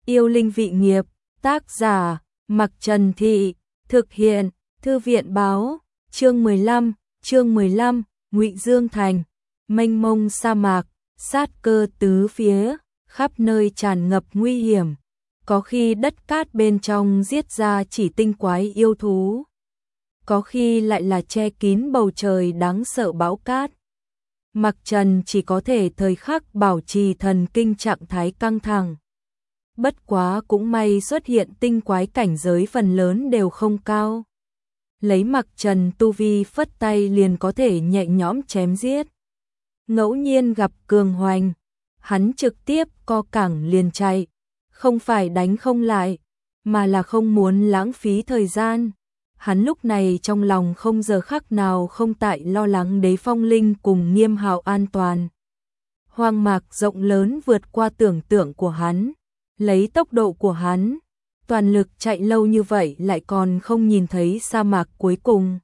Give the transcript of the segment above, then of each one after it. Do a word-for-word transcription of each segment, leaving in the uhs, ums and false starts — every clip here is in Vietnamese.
Yêu linh vị nghiệp, tác giả, Mặc Trần Thị, thực hiện, Thư viện báo, chương mười lăm, chương mười lăm, Ngụy Dương Thành, mênh mông sa mạc, sát cơ tứ phía, khắp nơi tràn ngập nguy hiểm, có khi đất cát bên trong giết ra chỉ tinh quái yêu thú, có khi lại là che kín bầu trời đáng sợ bão cát. Mặc Trần chỉ có thể thời khắc bảo trì thần kinh trạng thái căng thẳng. Bất quá cũng may xuất hiện tinh quái cảnh giới phần lớn đều không cao. Lấy Mặc Trần tu vi phất tay liền có thể nhẹ nhõm chém giết. Ngẫu nhiên gặp cường hoành, hắn trực tiếp co cẳng liền chạy, không phải đánh không lại, mà là không muốn lãng phí thời gian. Hắn lúc này trong lòng không giờ khắc nào không tại lo lắng Đế Phong Linh cùng Nghiêm Hạo an toàn. Hoang mạc rộng lớn vượt qua tưởng tượng của hắn, lấy tốc độ của hắn, toàn lực chạy lâu như vậy lại còn không nhìn thấy sa mạc cuối cùng.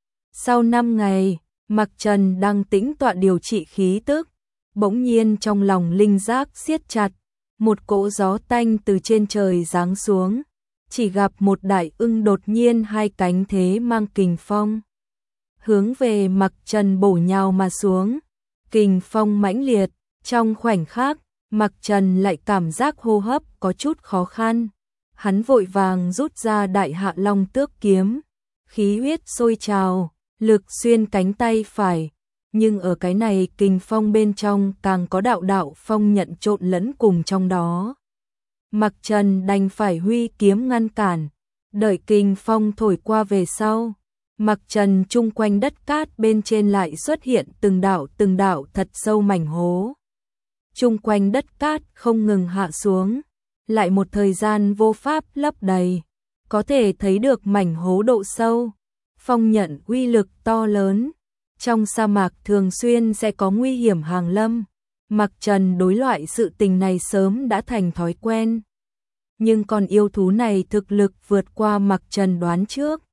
Sau năm ngày, Mặc Trần đang tĩnh tọa điều trị khí tức, bỗng nhiên trong lòng linh giác siết chặt, một cỗ gió tanh từ trên trời giáng xuống. Chỉ gặp một đại ưng đột nhiên hai cánh thế mang kình phong, hướng về Mặc Trần bổ nhào mà xuống. Kình phong mãnh liệt, trong khoảnh khắc, Mặc Trần lại cảm giác hô hấp có chút khó khăn. Hắn vội vàng rút ra Đại Hạ Long Tước kiếm, khí huyết sôi trào, lực xuyên cánh tay phải, nhưng ở cái này kình phong bên trong càng có đạo đạo phong nhận trộn lẫn cùng trong đó. Mặc Trần đành phải huy kiếm ngăn cản, đợi kình phong thổi qua về sau. Mặc Trần chung quanh đất cát bên trên lại xuất hiện từng đạo từng đạo thật sâu mảnh hố. Chung quanh đất cát không ngừng hạ xuống, lại một thời gian vô pháp lấp đầy, có thể thấy được mảnh hố độ sâu. Phong nhận uy lực to lớn, trong sa mạc thường xuyên sẽ có nguy hiểm hàng lâm. Mặc Trần đối loại sự tình này sớm đã thành thói quen. Nhưng con yêu thú này thực lực vượt qua Mặc Trần đoán trước.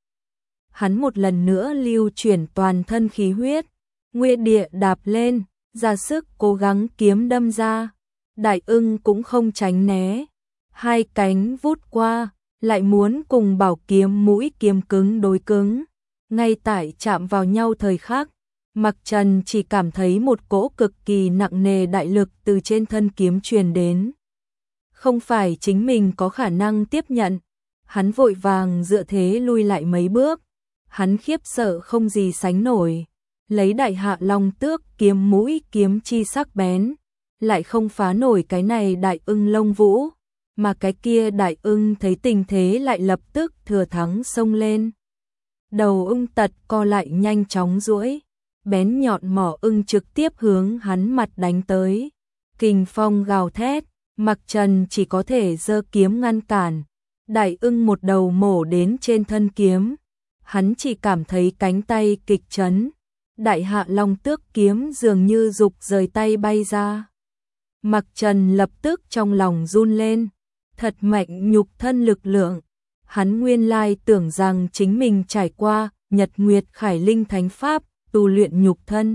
Hắn một lần nữa lưu chuyển toàn thân khí huyết, nguyên địa đạp lên, ra sức cố gắng kiếm đâm ra. Đại ưng cũng không tránh né, hai cánh vút qua, lại muốn cùng bảo kiếm mũi kiếm cứng đối cứng. Ngay tại chạm vào nhau thời khắc, Mặc Trần chỉ cảm thấy một cỗ cực kỳ nặng nề đại lực từ trên thân kiếm truyền đến. Không phải chính mình có khả năng tiếp nhận, hắn vội vàng dựa thế lui lại mấy bước. Hắn khiếp sợ không gì sánh nổi, lấy Đại Hạ Long Tước kiếm mũi kiếm chi sắc bén, lại không phá nổi cái này đại ưng lông vũ, mà cái kia đại ưng thấy tình thế lại lập tức thừa thắng xông lên. Đầu ưng tật co lại nhanh chóng duỗi, bén nhọn mỏ ưng trực tiếp hướng hắn mặt đánh tới. Kình phong gào thét, Mặc Trần chỉ có thể giơ kiếm ngăn cản. Đại ưng một đầu mổ đến trên thân kiếm, hắn chỉ cảm thấy cánh tay kịch chấn. Đại Hạ Long Tước kiếm dường như dục rời tay bay ra. Mặc Trần lập tức trong lòng run lên, thật mạnh nhục thân lực lượng. Hắn nguyên lai tưởng rằng chính mình trải qua Nhật Nguyệt Khải Linh Thánh Pháp, tu luyện nhục thân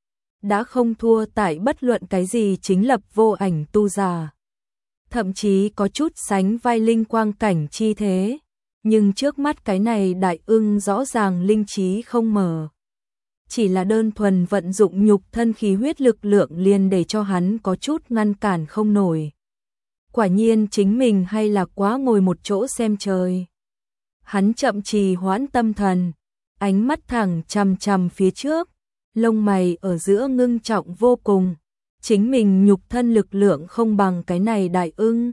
đã không thua tại bất luận cái gì chính lập vô ảnh tu giả, thậm chí có chút sánh vai linh quang cảnh chi thế. Nhưng trước mắt cái này đại ưng rõ ràng linh trí không mở, chỉ là đơn thuần vận dụng nhục thân khí huyết lực lượng liền để cho hắn có chút ngăn cản không nổi. Quả nhiên chính mình hay là quá ngồi một chỗ xem trời. Hắn chậm trì hoãn tâm thần, ánh mắt thẳng chằm chằm phía trước, lông mày ở giữa ngưng trọng vô cùng. Chính mình nhục thân lực lượng không bằng cái này đại ưng,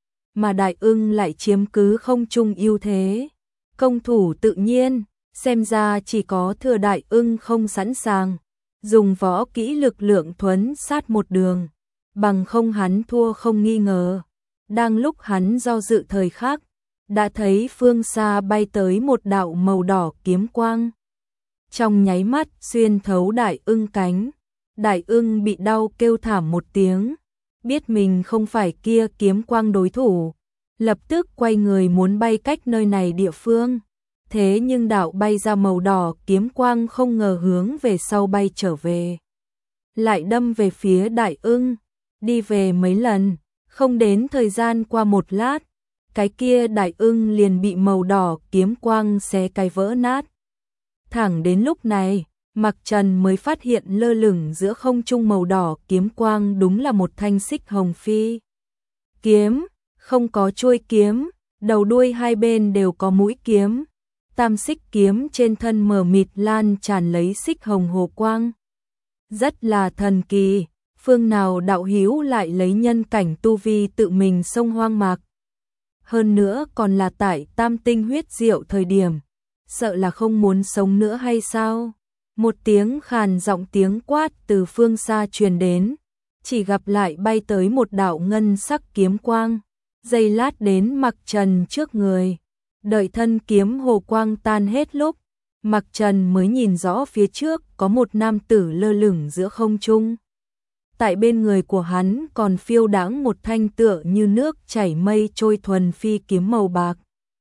mà đại ưng lại chiếm cứ không trung ưu thế. Công thủ tự nhiên, xem ra chỉ có thừa đại ưng không sẵn sàng dùng võ kỹ lực lượng thuấn sát một đường, bằng không hắn thua không nghi ngờ. Đang lúc hắn do dự thời khắc, đã thấy phương xa bay tới một đạo màu đỏ kiếm quang. Trong nháy mắt xuyên thấu đại ưng cánh, đại ưng bị đau kêu thảm một tiếng, biết mình không phải kia kiếm quang đối thủ, lập tức quay người muốn bay cách nơi này địa phương. Thế nhưng đạo bay ra màu đỏ kiếm quang không ngờ hướng về sau bay trở về, lại đâm về phía đại ưng. Đi về mấy lần, Không đến thời gian qua một lát, cái kia đại ưng liền bị màu đỏ kiếm quang xé cái vỡ nát. Thẳng đến lúc này, Mặc Trần mới phát hiện lơ lửng giữa không trung màu đỏ kiếm quang đúng là một thanh xích hồng phi kiếm, không có chuôi kiếm, đầu đuôi hai bên đều có mũi kiếm. Tam xích kiếm trên thân mờ mịt lan tràn lấy xích hồng hồ quang. Rất là thần kỳ, phương nào đạo hữu lại lấy nhân cảnh tu vi tự mình xông hoang mạc. Hơn nữa còn là tại tam tinh huyết diệu thời điểm, sợ là không muốn sống nữa hay sao? Một tiếng khàn giọng tiếng quát từ phương xa truyền đến, chỉ gặp lại bay tới một đạo ngân sắc kiếm quang, giây lát đến Mặc Trần trước người. Đợi thân kiếm hồ quang tan hết lúc, Mặc Trần mới nhìn rõ phía trước có một nam tử lơ lửng giữa không trung. Tại bên người của hắn còn phiêu đãng một thanh tựa như nước chảy mây trôi thuần phi kiếm màu bạc.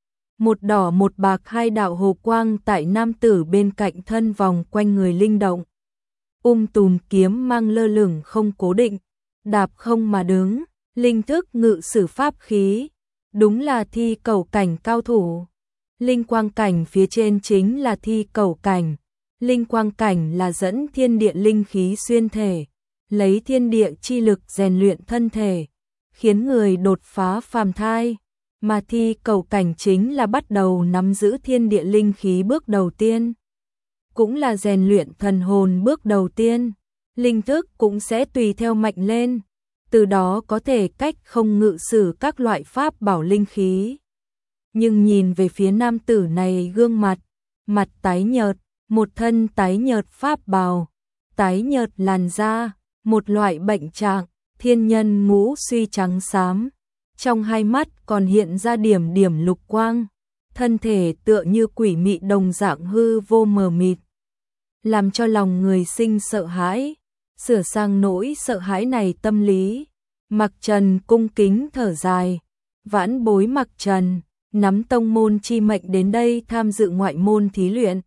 Một đỏ một bạc hai đạo hồ quang tại nam tử bên cạnh thân vòng quanh người linh động. Um tùm kiếm mang lơ lửng không cố định, đạp không mà đứng, linh thức ngự sử pháp khí. Đúng là thi cẩu cảnh cao thủ. Linh quang cảnh phía trên chính là thi cẩu cảnh. Linh quang cảnh là dẫn thiên địa linh khí xuyên thể, lấy thiên địa chi lực rèn luyện thân thể, khiến người đột phá phàm thai. Mà thi cẩu cảnh chính là bắt đầu nắm giữ thiên địa linh khí bước đầu tiên. Cũng là rèn luyện thần hồn bước đầu tiên. Linh thức cũng sẽ tùy theo mạnh lên, từ đó có thể cách không ngự sử các loại pháp bảo linh khí. Nhưng nhìn về phía nam tử này gương mặt, mặt tái nhợt, một thân tái nhợt pháp bào, tái nhợt làn da, một loại bệnh trạng, thiên nhân ngũ suy trắng xám. Trong hai mắt còn hiện ra điểm điểm lục quang, thân thể tựa như quỷ mị đồng dạng hư vô mờ mịt, làm cho lòng người sinh sợ hãi. Sửa sang nỗi sợ hãi này tâm lý, Mặc Trần cung kính thở dài, vãn bối Mặc Trần, nắm tông môn chi mệnh đến đây tham dự ngoại môn thí luyện.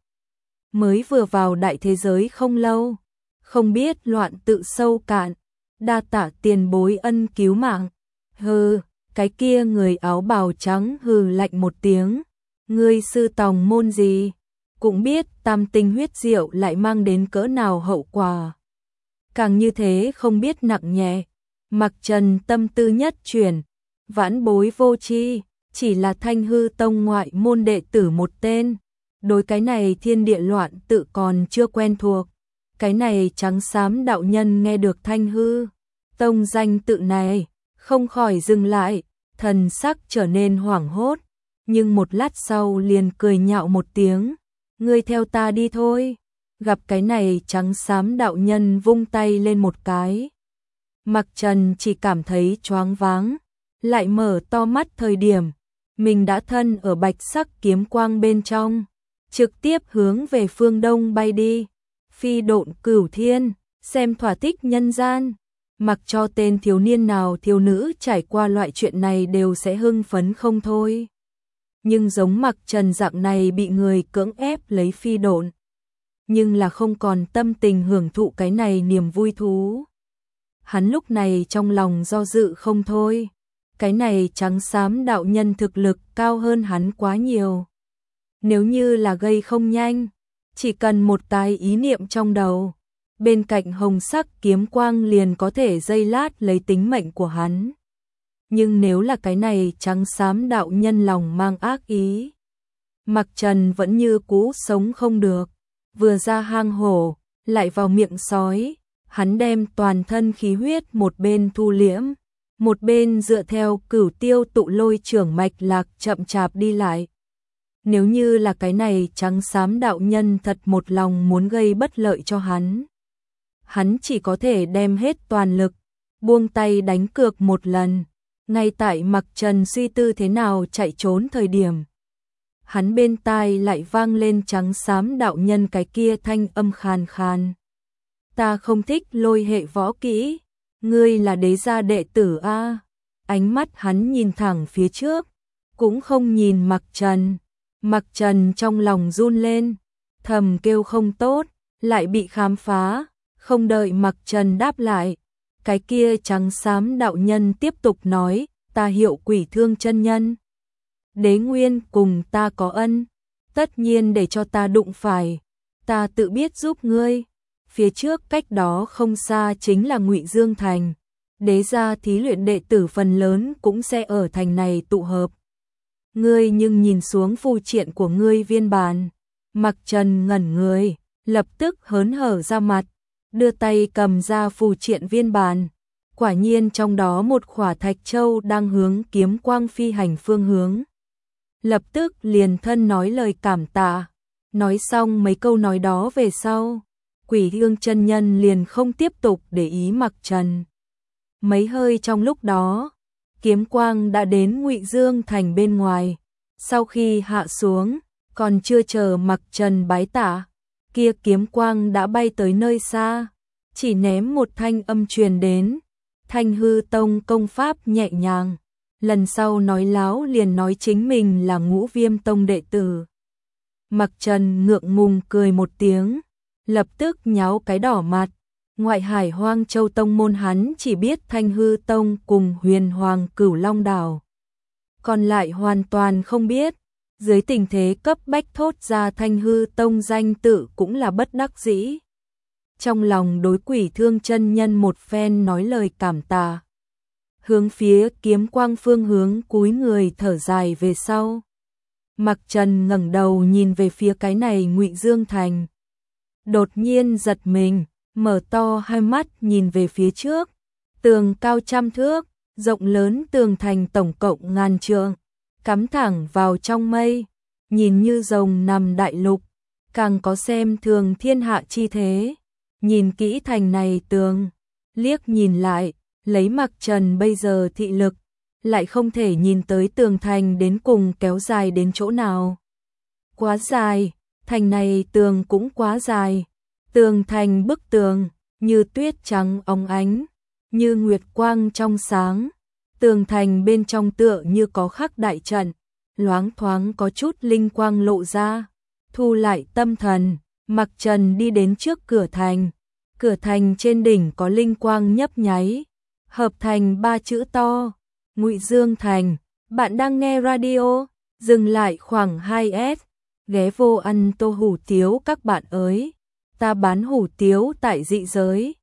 Mới vừa vào đại thế giới không lâu, không biết loạn tự sâu cạn, đa tạ tiền bối ân cứu mạng. Hừ, cái kia người áo bào trắng hừ lạnh một tiếng, ngươi sư tòng môn gì, cũng biết tam tinh huyết diệu lại mang đến cỡ nào hậu quả. Càng như thế không biết nặng nhẹ. Mặc Trần tâm tư nhất chuyển, vãn bối vô tri, chỉ là Thanh Hư Tông ngoại môn đệ tử một tên. Đối cái này thiên địa loạn tự còn chưa quen thuộc. Cái này trắng xám đạo nhân nghe được Thanh Hư Tông danh tự này, không khỏi dừng lại, thần sắc trở nên hoảng hốt. Nhưng một lát sau liền cười nhạo một tiếng, ngươi theo ta đi thôi. Gặp cái này trắng xám đạo nhân vung tay lên một cái. Mặc Trần chỉ cảm thấy choáng váng, lại mở to mắt thời điểm, mình đã thân ở bạch sắc kiếm quang bên trong, trực tiếp hướng về phương đông bay đi, phi độn cửu thiên, xem thỏa thích nhân gian. Mặc cho tên thiếu niên nào thiếu nữ trải qua loại chuyện này đều sẽ hưng phấn không thôi. Nhưng giống Mặc Trần dạng này bị người cưỡng ép lấy phi độn, nhưng là không còn tâm tình hưởng thụ cái này niềm vui thú. Hắn lúc này trong lòng do dự không thôi, cái này trắng xám đạo nhân thực lực cao hơn hắn quá nhiều. Nếu như là gây không nhanh, chỉ cần một cái ý niệm trong đầu, bên cạnh hồng sắc kiếm quang liền có thể giây lát lấy tính mệnh của hắn. Nhưng nếu là cái này trắng xám đạo nhân lòng mang ác ý, Mặc Trần vẫn như cũ sống không được. Vừa ra hang hổ, lại vào miệng sói, hắn đem toàn thân khí huyết một bên thu liễm, một bên dựa theo cửu tiêu tụ lôi trưởng mạch lạc chậm chạp đi lại. Nếu như là cái này trắng xám đạo nhân thật một lòng muốn gây bất lợi cho hắn, hắn chỉ có thể đem hết toàn lực, buông tay đánh cược một lần. Ngay tại Mặc Trần suy tư thế nào chạy trốn thời điểm, hắn bên tai lại vang lên trắng xám đạo nhân cái kia thanh âm khàn khàn. Ta không thích lôi hệ võ kỹ, ngươi là đế gia đệ tử a. Ánh mắt hắn nhìn thẳng phía trước, cũng không nhìn Mặc Trần. Mặc Trần trong lòng run lên, thầm kêu không tốt, lại bị khám phá, không đợi Mặc Trần đáp lại, Cái kia trắng xám đạo nhân tiếp tục nói, ta hiệu Quỷ Thương chân nhân. Đế nguyên cùng ta có ân, tất nhiên để cho ta đụng phải, ta tự biết giúp ngươi. Phía trước cách đó không xa chính là Ngụy Dương thành, đế gia thí luyện đệ tử phần lớn cũng sẽ ở thành này tụ hợp. Ngươi nhưng nhìn xuống phù triện của ngươi viên bàn. Mặc Trần ngẩn người, lập tức hớn hở ra mặt, đưa tay cầm ra phù triện viên bàn. Quả nhiên trong đó một khỏa thạch châu đang hướng kiếm quang phi hành phương hướng. Lập tức liền thân nói lời cảm tạ. Nói xong mấy câu nói đó về sau, Quỷ Thương chân nhân liền không tiếp tục để ý Mặc Trần. Mấy hơi trong lúc đó, kiếm quang đã đến Ngụy Dương thành bên ngoài. Sau khi hạ xuống, còn chưa chờ Mặc Trần bái tạ, kia kiếm quang đã bay tới nơi xa, chỉ ném một thanh âm truyền đến. Thanh hư tông công pháp nhẹ nhàng, lần sau nói láo liền nói chính mình là Ngũ Viêm tông đệ tử. Mặc Trần ngượng ngùng cười một tiếng, lập tức nháo cái đỏ mặt. Ngoại hải Hoang Châu tông môn hắn chỉ biết Thanh hư tông cùng Huyền Hoàng Cửu Long đảo, còn lại hoàn toàn không biết. Dưới tình thế cấp bách thốt ra Thanh hư tông danh tự cũng là bất đắc dĩ. Trong lòng đối Quỷ Thương chân nhân một phen nói lời cảm tạ, hướng phía kiếm quang phương hướng cúi người thở dài về sau. Mặc Trần ngẩng đầu nhìn về phía cái này Ngụy Dương thành, đột nhiên giật mình, mở to hai mắt nhìn về phía trước. Tường cao trăm thước, rộng lớn tường thành tổng cộng ngàn trượng, cắm thẳng vào trong mây, nhìn như rồng nằm đại lục, càng có xem thường thiên hạ chi thế. Nhìn kỹ thành này tường, liếc nhìn lại, lấy Mặc Trần bây giờ thị lực, lại không thể nhìn tới tường thành đến cùng kéo dài đến chỗ nào. Quá dài, thành này tường cũng quá dài. Tường thành bức tường, như tuyết trắng óng ánh, như nguyệt quang trong sáng. Tường thành bên trong tựa như có khắc đại trận, loáng thoáng có chút linh quang lộ ra. Thu lại tâm thần, Mặc Trần đi đến trước cửa thành. Cửa thành trên đỉnh có linh quang nhấp nháy, hợp thành ba chữ to, Ngụy Dương thành. Bạn đang nghe radio, dừng lại khoảng hai S, ghé vô ăn tô hủ tiếu các bạn ơi. Ta bán hủ tiếu tại dị giới.